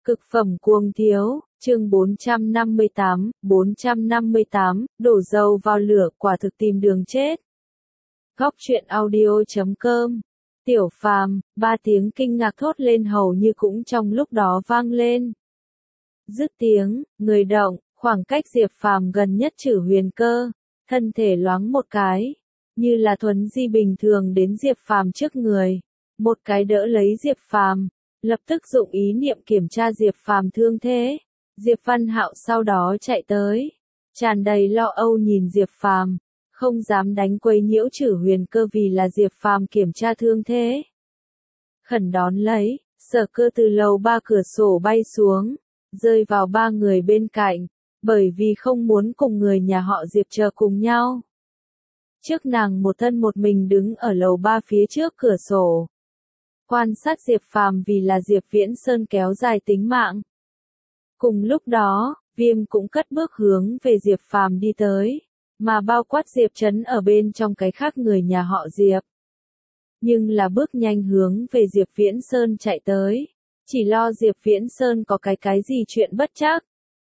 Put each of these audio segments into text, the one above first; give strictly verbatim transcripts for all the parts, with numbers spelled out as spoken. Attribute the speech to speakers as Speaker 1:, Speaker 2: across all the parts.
Speaker 1: Cực phẩm cuồng thiếu, chương bốn trăm năm mươi tám, bốn trăm năm mươi tám, đổ dầu vào lửa quả thực tìm đường chết. Góc truyện audio chấm com. Tiểu Phàm, ba tiếng kinh ngạc thốt lên hầu như cũng trong lúc đó vang lên. Dứt tiếng, người động, khoảng cách Diệp Phàm gần nhất Trử Huyền Cơ, thân thể loáng một cái, như là thuấn di bình thường đến Diệp Phàm trước người, một cái đỡ lấy Diệp Phàm, lập tức dụng ý niệm kiểm tra Diệp Phàm thương thế. Diệp Văn Hạo sau đó chạy tới, tràn đầy lo âu nhìn Diệp Phàm, không dám đánh quấy nhiễu Trử Huyền Cơ vì là Diệp Phàm kiểm tra thương thế. Khẩn đón lấy, Sở Cơ từ lầu ba cửa sổ bay xuống, rơi vào ba người bên cạnh, bởi vì không muốn cùng người nhà họ Diệp chờ cùng nhau. Trước nàng một thân một mình đứng ở lầu ba phía trước cửa sổ, quan sát Diệp Phàm vì là Diệp Viễn Sơn kéo dài tính mạng. Cùng lúc đó, Viêm cũng cất bước hướng về Diệp Phàm đi tới, mà bao quát Diệp Trấn ở bên trong cái khác người nhà họ Diệp. Nhưng là bước nhanh hướng về Diệp Viễn Sơn chạy tới, chỉ lo Diệp Viễn Sơn có cái cái gì chuyện bất trắc.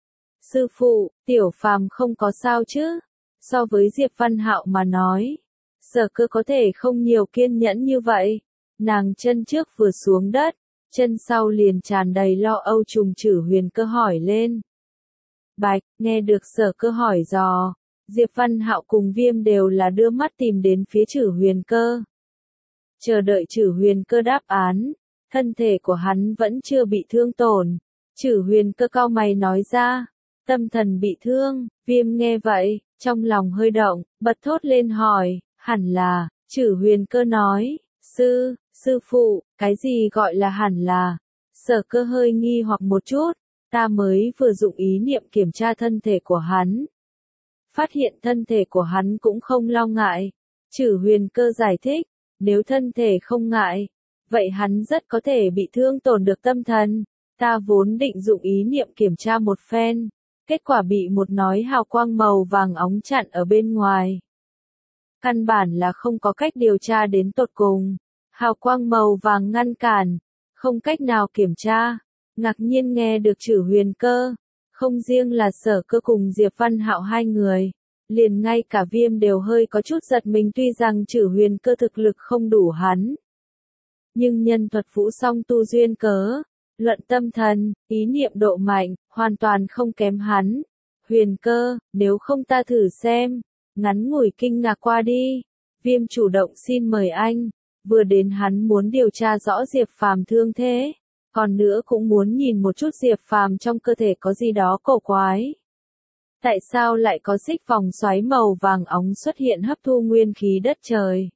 Speaker 1: Sư phụ, Tiểu Phàm không có sao chứ? So với Diệp Văn Hạo mà nói, Sở Cơ có thể không nhiều kiên nhẫn như vậy. Nàng chân trước vừa xuống đất, chân sau liền tràn đầy lo âu trùng Trử Huyền Cơ hỏi lên. Bạch, nghe được Sở Cơ hỏi dò, Diệp Văn Hạo cùng Viêm đều là đưa mắt tìm đến phía Trử Huyền Cơ. Chờ đợi Trử Huyền Cơ đáp án, thân thể của hắn vẫn chưa bị thương tổn. Trử Huyền Cơ cau mày nói ra, tâm thần bị thương. Viêm nghe vậy, trong lòng hơi động, bật thốt lên hỏi, hẳn là. Trử Huyền Cơ nói, sư, sư phụ, cái gì gọi là hẳn là? Sở Cơ hơi nghi hoặc một chút, ta mới vừa dụng ý niệm kiểm tra thân thể của hắn. Phát hiện thân thể của hắn cũng không lo ngại. Trử Huyền Cơ giải thích, nếu thân thể không ngại, vậy hắn rất có thể bị thương tổn được tâm thần. Ta vốn định dụng ý niệm kiểm tra một phen, kết quả bị một nói hào quang màu vàng óng chặn ở bên ngoài. Căn bản là không có cách điều tra đến tột cùng. Hào quang màu vàng ngăn cản, không cách nào kiểm tra. Ngạc nhiên nghe được Trử Huyền Cơ, không riêng là Sở Cơ cùng Diệp Văn Hạo hai người, liền ngay cả Viêm đều hơi có chút giật mình tuy rằng Trử Huyền Cơ thực lực không đủ hắn. Nhưng nhân thuật vũ song tu duyên cớ, luận tâm thần, ý niệm độ mạnh, hoàn toàn không kém hắn. Huyền Cơ, nếu không ta thử xem, ngắn ngủi kinh ngạc qua đi. Viêm chủ động xin mời anh. Vừa đến hắn muốn điều tra rõ Diệp Phàm thương thế, còn nữa cũng muốn nhìn một chút Diệp Phàm trong cơ thể có gì đó cổ quái. Tại sao lại có xích vòng xoáy màu vàng óng xuất hiện hấp thu nguyên khí đất trời?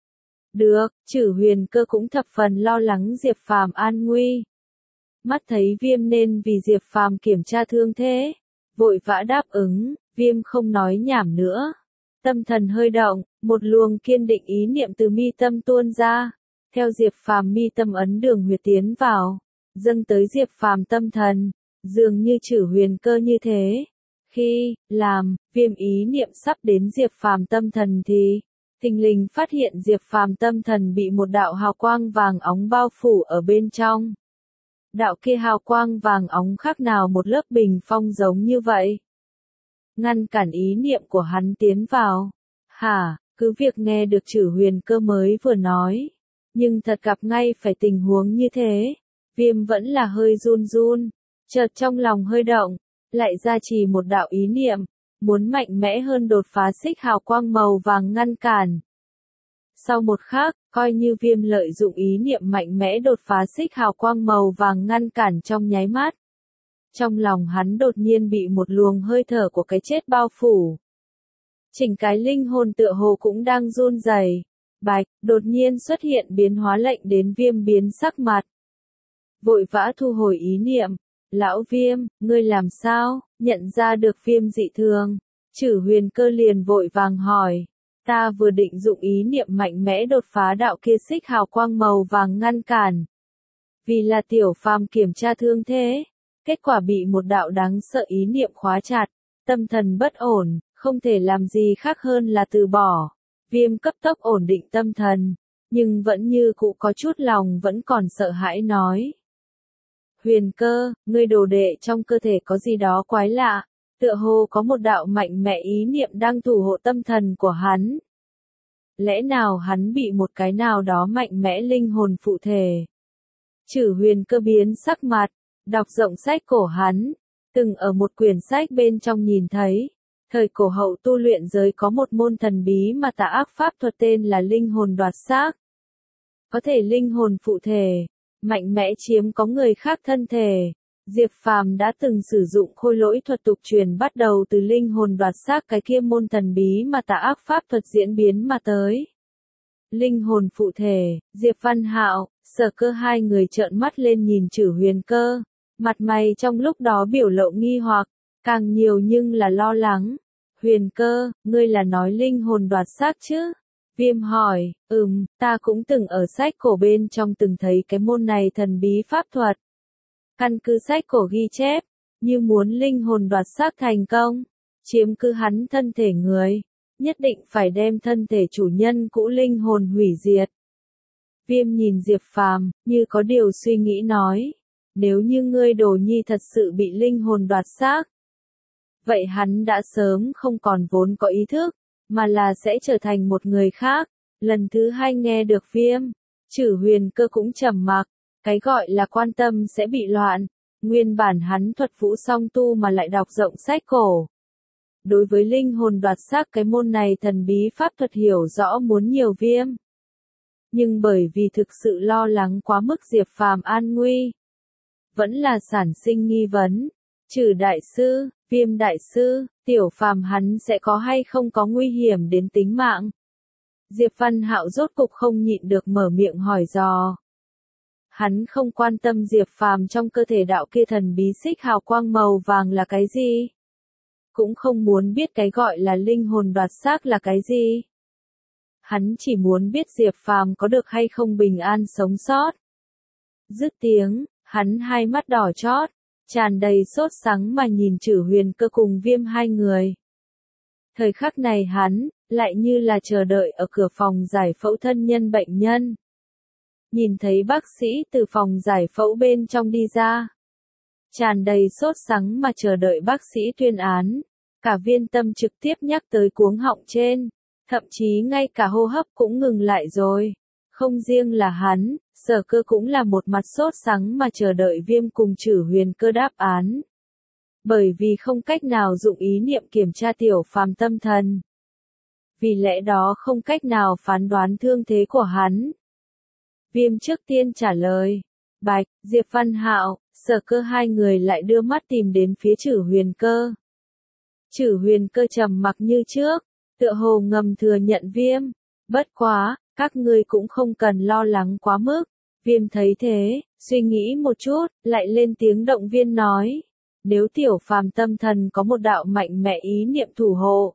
Speaker 1: Được, Trử Huyền Cơ cũng thập phần lo lắng Diệp Phàm an nguy. Mắt thấy Viêm nên vì Diệp Phàm kiểm tra thương thế, vội vã đáp ứng. Viêm không nói nhảm nữa. Tâm thần hơi động, một luồng kiên định ý niệm từ mi tâm tuôn ra, theo Diệp Phàm mi tâm ấn đường huyệt tiến vào, dâng tới Diệp Phàm tâm thần, dường như Trử Huyền Cơ như thế. Khi làm Viêm ý niệm sắp đến Diệp Phàm tâm thần thì thình lình phát hiện Diệp Phàm tâm thần bị một đạo hào quang vàng óng bao phủ ở bên trong. Đạo kia hào quang vàng óng khác nào một lớp bình phong giống như vậy, ngăn cản ý niệm của hắn tiến vào. Hả, cứ việc nghe được Trử Huyền Cơ mới vừa nói, nhưng thật gặp ngay phải tình huống như thế, Viêm vẫn là hơi run run, chợt trong lòng hơi động, lại ra trì một đạo ý niệm, muốn mạnh mẽ hơn đột phá xích hào quang màu vàng ngăn cản. Sau một khắc, coi như Viêm lợi dụng ý niệm mạnh mẽ đột phá xích hào quang màu vàng ngăn cản trong nháy mắt. Trong lòng hắn đột nhiên bị một luồng hơi thở của cái chết bao phủ. Chỉnh cái linh hồn tựa hồ cũng đang run rẩy. Bạch, đột nhiên xuất hiện biến hóa lệnh đến Viêm biến sắc mặt. Vội vã thu hồi ý niệm. Lão Viêm, ngươi làm sao? Nhận ra được Viêm dị thường, Trử Huyền Cơ liền vội vàng hỏi. Ta vừa định dụng ý niệm mạnh mẽ đột phá đạo kia xích hào quang màu vàng ngăn cản. Vì là Tiểu Phàm kiểm tra thương thế. Kết quả bị một đạo đáng sợ ý niệm khóa chặt, tâm thần bất ổn, không thể làm gì khác hơn là từ bỏ. Viêm cấp tốc ổn định tâm thần, nhưng vẫn như cũ có chút lòng vẫn còn sợ hãi nói. Huyền Cơ, ngươi đồ đệ trong cơ thể có gì đó quái lạ, tựa hồ có một đạo mạnh mẽ ý niệm đang thủ hộ tâm thần của hắn. Lẽ nào hắn bị một cái nào đó mạnh mẽ linh hồn phụ thể? Chử Huyền Cơ biến sắc mặt, đọc rộng sách cổ hắn, từng ở một quyển sách bên trong nhìn thấy, thời cổ hậu tu luyện giới có một môn thần bí mà tà ác pháp thuật tên là linh hồn đoạt xác. Có thể linh hồn phụ thể, mạnh mẽ chiếm có người khác thân thể. Diệp Phàm đã từng sử dụng khôi lỗi thuật tục truyền bắt đầu từ linh hồn đoạt xác cái kia môn thần bí mà tà ác pháp thuật diễn biến mà tới. Linh hồn phụ thể, Diệp Văn Hạo, Sở Cơ hai người trợn mắt lên nhìn Chử Huyền Cơ, mặt mày trong lúc đó biểu lộ nghi hoặc, càng nhiều nhưng là lo lắng. Huyền Cơ, ngươi là nói linh hồn đoạt xác chứ? Viêm hỏi, ừm, ta cũng từng ở sách cổ bên trong từng thấy cái môn này thần bí pháp thuật. Căn cứ sách cổ ghi chép, như muốn linh hồn đoạt xác thành công, chiếm cứ hắn thân thể người, nhất định phải đem thân thể chủ nhân cũ linh hồn hủy diệt. Viêm nhìn Diệp Phàm, như có điều suy nghĩ nói, nếu như ngươi đồ nhi thật sự bị linh hồn đoạt xác, vậy hắn đã sớm không còn vốn có ý thức, mà là sẽ trở thành một người khác. Lần thứ hai nghe được Viêm, Chử Huyền Cơ cũng trầm mặc, cái gọi là quan tâm sẽ bị loạn, nguyên bản hắn thuật vũ song tu mà lại đọc rộng sách cổ. Đối với linh hồn đoạt xác cái môn này thần bí pháp thuật hiểu rõ muốn nhiều Viêm. Nhưng bởi vì thực sự lo lắng quá mức Diệp Phàm an nguy, vẫn là sản sinh nghi vấn. Chử đại sư, Viêm đại sư, Tiểu Phàm hắn sẽ có hay không có nguy hiểm đến tính mạng? Diệp Văn Hạo rốt cục không nhịn được mở miệng hỏi dò. Hắn không quan tâm Diệp Phàm trong cơ thể đạo kia thần bí xích hào quang màu vàng là cái gì, cũng không muốn biết cái gọi là linh hồn đoạt xác là cái gì. Hắn chỉ muốn biết Diệp Phàm có được hay không bình an sống sót. Dứt tiếng, hắn hai mắt đỏ chót, tràn đầy sốt sắng mà nhìn Chử Huyền Cơ cùng Viêm hai người. Thời khắc này hắn, lại như là chờ đợi ở cửa phòng giải phẫu thân nhân bệnh nhân. Nhìn thấy bác sĩ từ phòng giải phẫu bên trong đi ra, tràn đầy sốt sắng mà chờ đợi bác sĩ tuyên án, cả viên tâm trực tiếp nhắc tới cuống họng trên, thậm chí ngay cả hô hấp cũng ngừng lại rồi. Không riêng là hắn, Sở Cơ cũng là một mặt sốt sắng mà chờ đợi Viêm cùng Chử Huyền Cơ đáp án. Bởi vì không cách nào dụng ý niệm kiểm tra Tiểu Phàm tâm thần. Vì lẽ đó không cách nào phán đoán thương thế của hắn. Viêm trước tiên trả lời. Bạch, Diệp Văn Hạo, Sở Cơ hai người lại đưa mắt tìm đến phía Chử Huyền Cơ. Chử Huyền Cơ trầm mặc như trước, tựa hồ ngầm thừa nhận Viêm. Bất quá, các ngươi cũng không cần lo lắng quá mức. Viêm thấy thế, suy nghĩ một chút, lại lên tiếng động viên nói. Nếu Tiểu Phàm tâm thần có một đạo mạnh mẽ ý niệm thủ hộ,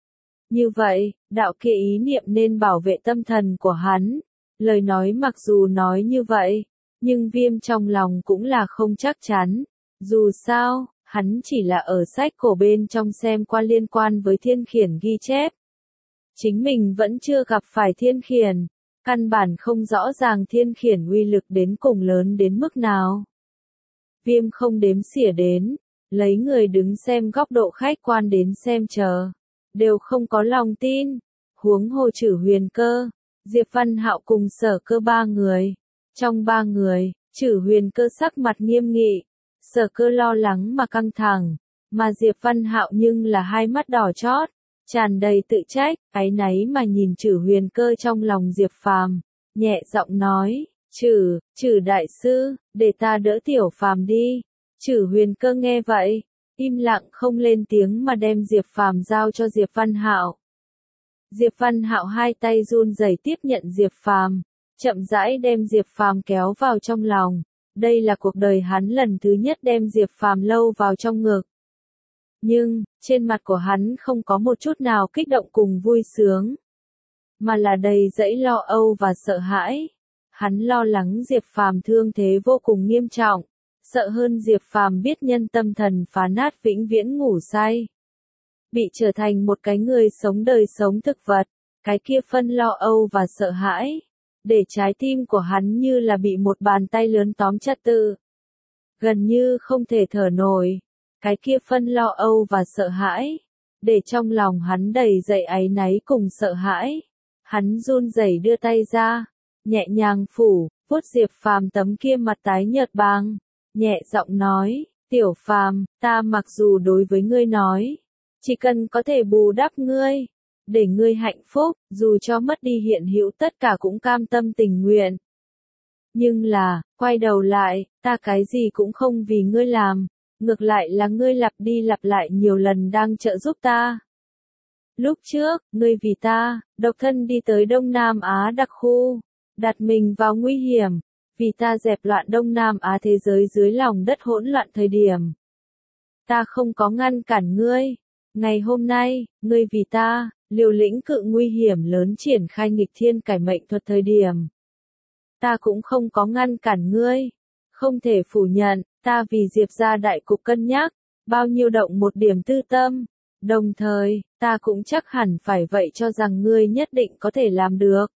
Speaker 1: như vậy, đạo kia ý niệm nên bảo vệ tâm thần của hắn. Lời nói mặc dù nói như vậy, nhưng Viêm trong lòng cũng là không chắc chắn. Dù sao, hắn chỉ là ở sách cổ bên trong xem qua liên quan với thiên khiển ghi chép. Chính mình vẫn chưa gặp phải thiên khiển, căn bản không rõ ràng thiên khiển uy lực đến cùng lớn đến mức nào. Viêm không đếm xỉa đến, lấy người đứng xem góc độ khách quan đến xem chờ, đều không có lòng tin. Huống hồ Chử Huyền Cơ, Diệp Văn Hạo cùng Sở Cơ ba người. Trong ba người, Chử Huyền Cơ sắc mặt nghiêm nghị, Sở Cơ lo lắng mà căng thẳng, mà Diệp Văn Hạo nhưng là hai mắt đỏ chót, tràn đầy tự trách, áy náy mà nhìn Chử Huyền Cơ trong lòng Diệp Phàm, nhẹ giọng nói, Chử, Chử đại sư, để ta đỡ Tiểu Phàm đi. Chử Huyền Cơ nghe vậy, im lặng không lên tiếng mà đem Diệp Phàm giao cho Diệp Văn Hạo. Diệp Văn Hạo hai tay run rẩy tiếp nhận Diệp Phàm, chậm rãi đem Diệp Phàm kéo vào trong lòng. Đây là cuộc đời hắn lần thứ nhất đem Diệp Phàm lâu vào trong ngực. Nhưng, trên mặt của hắn không có một chút nào kích động cùng vui sướng, mà là đầy dẫy lo âu và sợ hãi. Hắn lo lắng Diệp Phàm thương thế vô cùng nghiêm trọng, sợ hơn Diệp Phàm biết nhân tâm thần phá nát vĩnh viễn ngủ say, bị trở thành một cái người sống đời sống thực vật. Cái kia phân lo âu và sợ hãi, để trái tim của hắn như là bị một bàn tay lớn tóm chặt tự. gần như không thể thở nổi. Cái kia phân lo âu và sợ hãi, để trong lòng hắn đầy dậy áy náy cùng sợ hãi. Hắn run rẩy đưa tay ra, nhẹ nhàng phủ, vuốt Diệp Phàm tấm kia mặt tái nhợt bàng, nhẹ giọng nói, Tiểu Phàm, ta mặc dù đối với ngươi nói, chỉ cần có thể bù đắp ngươi, để ngươi hạnh phúc, dù cho mất đi hiện hữu tất cả cũng cam tâm tình nguyện. Nhưng là, quay đầu lại, ta cái gì cũng không vì ngươi làm, ngược lại là ngươi lặp đi lặp lại nhiều lần đang trợ giúp ta. Lúc trước, ngươi vì ta, độc thân đi tới Đông Nam Á đặc khu, đặt mình vào nguy hiểm, vì ta dẹp loạn Đông Nam Á thế giới dưới lòng đất hỗn loạn thời điểm. Ta không có ngăn cản ngươi. Ngày hôm nay, ngươi vì ta, liều lĩnh cự nguy hiểm lớn triển khai nghịch thiên cải mệnh thuật thời điểm. Ta cũng không có ngăn cản ngươi. Không thể phủ nhận, ta vì Diệp gia đại cục cân nhắc, bao nhiêu động một điểm tư tâm. Đồng thời, ta cũng chắc hẳn phải vậy cho rằng ngươi nhất định có thể làm được.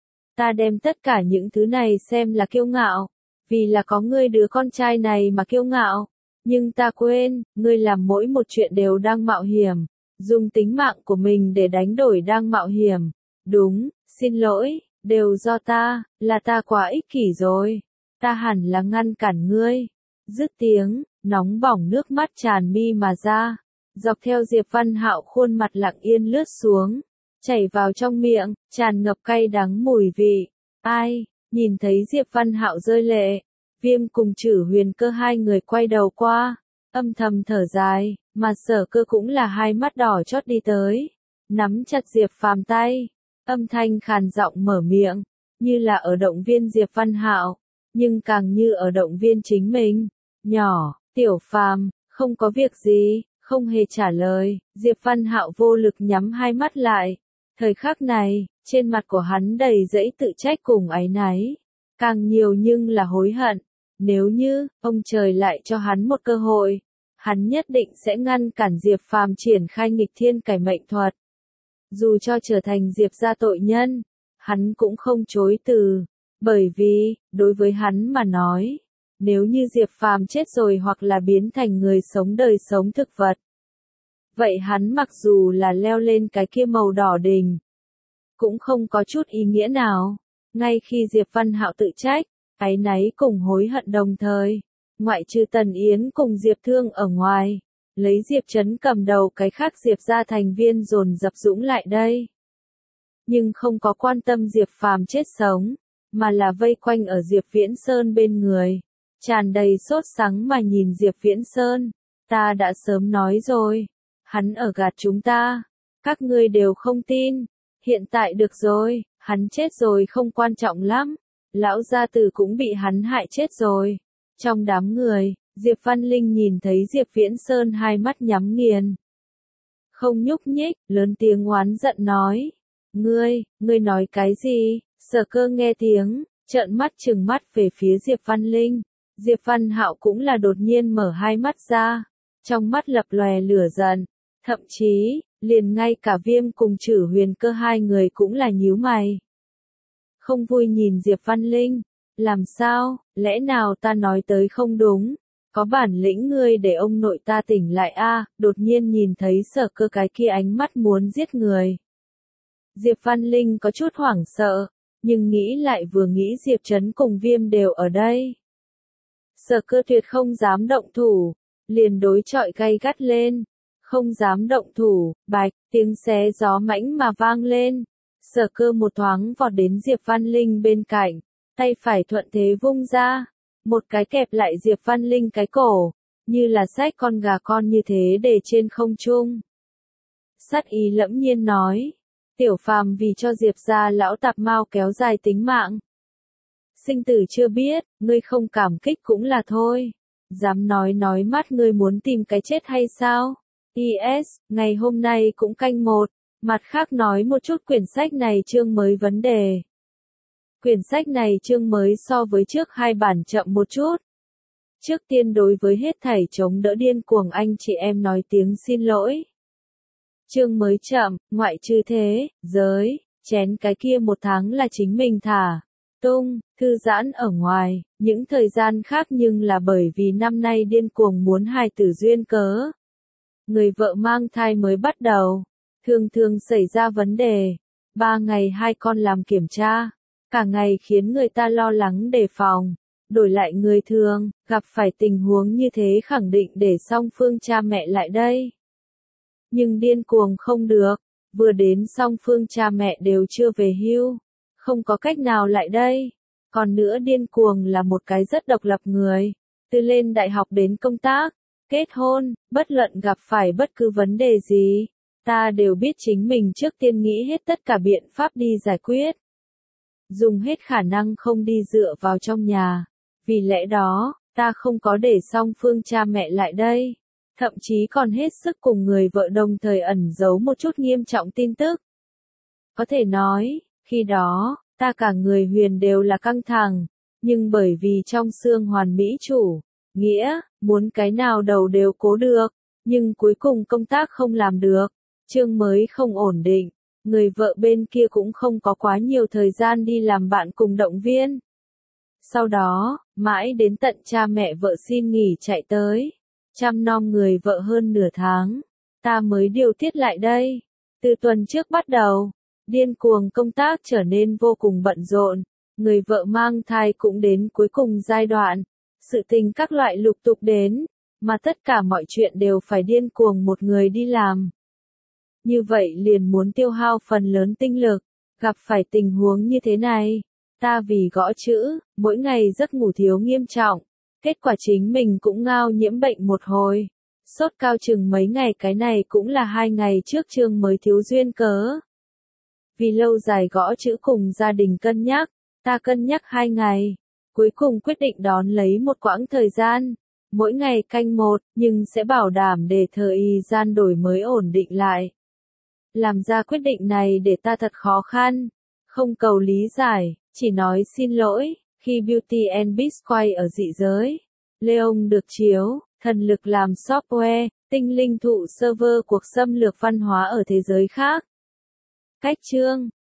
Speaker 1: Ta đem tất cả những thứ này xem là kiêu ngạo, vì là có ngươi đứa con trai này mà kiêu ngạo. Nhưng ta quên, ngươi làm mỗi một chuyện đều đang mạo hiểm, dùng tính mạng của mình để đánh đổi đang mạo hiểm. Đúng, xin lỗi, đều do ta, là ta quá ích kỷ rồi. Ta hẳn là ngăn cản ngươi. Dứt tiếng, nóng bỏng nước mắt tràn mi mà ra, dọc theo Diệp Văn Hạo khuôn mặt lặng yên lướt xuống, chảy vào trong miệng, tràn ngập cay đắng mùi vị. Ai, nhìn thấy Diệp Văn Hạo rơi lệ, Viêm cùng Trử Huyền Cơ hai người quay đầu qua, âm thầm thở dài, mà Sở Cơ cũng là hai mắt đỏ chót đi tới, nắm chặt Diệp Phàm tay, âm thanh khàn giọng mở miệng, như là ở động viên Diệp Văn Hạo, nhưng càng như ở động viên chính mình. Nhỏ, Tiểu Phàm, không có việc gì, không hề trả lời. Diệp Văn Hạo vô lực nhắm hai mắt lại. Thời khắc này, trên mặt của hắn đầy dẫy tự trách cùng áy náy, càng nhiều nhưng là hối hận. Nếu như ông trời lại cho hắn một cơ hội, hắn nhất định sẽ ngăn cản Diệp Phàm triển khai nghịch thiên cải mệnh thuật. Dù cho trở thành Diệp gia tội nhân, hắn cũng không chối từ, bởi vì đối với hắn mà nói, nếu như Diệp Phàm chết rồi hoặc là biến thành người sống đời sống thực vật, vậy hắn mặc dù là leo lên cái kia màu đỏ đỉnh, cũng không có chút ý nghĩa nào. Ngay khi Diệp Văn Hạo tự trách, áy náy cùng hối hận đồng thời, ngoại trừ Tần Yến cùng Diệp Thương ở ngoài, lấy Diệp Trấn cầm đầu cái khác Diệp gia thành viên dồn dập dũng lại đây. Nhưng không có quan tâm Diệp Phàm chết sống, mà là vây quanh ở Diệp Viễn Sơn bên người, tràn đầy sốt sắng mà nhìn Diệp Viễn Sơn. Ta đã sớm nói rồi, hắn ở gạt chúng ta, các ngươi đều không tin, hiện tại được rồi, hắn chết rồi không quan trọng lắm, lão gia tử cũng bị hắn hại chết rồi. Trong đám người, Diệp Văn Linh nhìn thấy Diệp Viễn Sơn hai mắt nhắm nghiền, không nhúc nhích, lớn tiếng oán giận nói, ngươi, ngươi nói cái gì? Sở Cơ nghe tiếng, trợn mắt trừng mắt về phía Diệp Văn Linh. Diệp Văn Hạo cũng là đột nhiên mở hai mắt ra, trong mắt lập lòe lửa giận, thậm chí, liền ngay cả Viêm cùng Trử Huyền Cơ hai người cũng là nhíu mày. Không vui nhìn Diệp Văn Linh, làm sao, lẽ nào ta nói tới không đúng, có bản lĩnh ngươi để ông nội ta tỉnh lại a? Đột nhiên nhìn thấy Sở Cơ cái kia ánh mắt muốn giết người. Diệp Văn Linh có chút hoảng sợ, nhưng nghĩ lại vừa nghĩ Diệp Trấn cùng Viêm đều ở đây. Sở Cơ tuyệt không dám động thủ, liền đối chọi gay gắt lên, không dám động thủ, bạch, tiếng xé gió mãnh mà vang lên. Sở Cơ một thoáng vọt đến Diệp Văn Linh bên cạnh, tay phải thuận thế vung ra, một cái kẹp lại Diệp Văn Linh cái cổ, như là xách con gà con như thế để trên không trung. Sát ý lẫm nhiên nói, Tiểu Phàm vì cho Diệp gia lão tạp mao kéo dài tính mạng. Sinh tử chưa biết, ngươi không cảm kích cũng là thôi. Dám nói nói mắt ngươi muốn tìm cái chết hay sao? i ét, ngày hôm nay cũng canh một. Mặt khác nói một chút quyển sách này chương mới vấn đề. Quyển sách này chương mới so với trước hai bản chậm một chút. Trước tiên đối với hết thảy chống đỡ điên cuồng anh chị em nói tiếng xin lỗi. Chương mới chậm, ngoại trừ thế, giới, chén cái kia một tháng là chính mình thả. tung, thư giãn ở ngoài, những thời gian khác nhưng là bởi vì năm nay điên cuồng muốn hài tử duyên cớ. Người vợ mang thai mới bắt đầu, thường thường xảy ra vấn đề, ba ngày hai con làm kiểm tra, cả ngày khiến người ta lo lắng đề phòng. Đổi lại người thường, gặp phải tình huống như thế khẳng định để song phương cha mẹ lại đây. Nhưng điên cuồng không được, vừa đến song phương cha mẹ đều chưa về hưu, không có cách nào lại đây. Còn nữa điên cuồng là một cái rất độc lập người, từ lên đại học đến công tác, kết hôn, bất luận gặp phải bất cứ vấn đề gì, ta đều biết chính mình trước tiên nghĩ hết tất cả biện pháp đi giải quyết. Dùng hết khả năng không đi dựa vào trong nhà. Vì lẽ đó, ta không có để song phương cha mẹ lại đây. Thậm chí còn hết sức cùng người vợ đồng thời ẩn giấu một chút nghiêm trọng tin tức. Có thể nói, khi đó, ta cả người Huyền đều là căng thẳng, nhưng bởi vì trong xương hoàn mỹ chủ, nghĩa, muốn cái nào đầu đều cố được, nhưng cuối cùng công tác không làm được, chương mới không ổn định, người vợ bên kia cũng không có quá nhiều thời gian đi làm bạn cùng động viên. Sau đó, mãi đến tận cha mẹ vợ xin nghỉ chạy tới, chăm nom người vợ hơn nửa tháng, ta mới điều tiết lại đây. Từ tuần trước bắt đầu, điên cuồng công tác trở nên vô cùng bận rộn, người vợ mang thai cũng đến cuối cùng giai đoạn, sự tình các loại lục tục đến, mà tất cả mọi chuyện đều phải điên cuồng một người đi làm. Như vậy liền muốn tiêu hao phần lớn tinh lực, gặp phải tình huống như thế này. Ta vì gõ chữ, mỗi ngày giấc ngủ thiếu nghiêm trọng, kết quả chính mình cũng ngao nhiễm bệnh một hồi. Sốt cao chừng mấy ngày, cái này cũng là hai ngày trước chương mới thiếu duyên cớ. Vì lâu dài gõ chữ cùng gia đình cân nhắc, ta cân nhắc hai ngày, cuối cùng quyết định đón lấy một quãng thời gian, mỗi ngày canh một, nhưng sẽ bảo đảm để thời gian đổi mới ổn định lại. Làm ra quyết định này để ta thật khó khăn, không cầu lý giải. Chỉ nói xin lỗi, khi Beauty and Beast quay ở dị giới, Leon được chiếu, thần lực làm software, tinh linh thụ server cuộc xâm lược văn hóa ở thế giới khác. Cách chương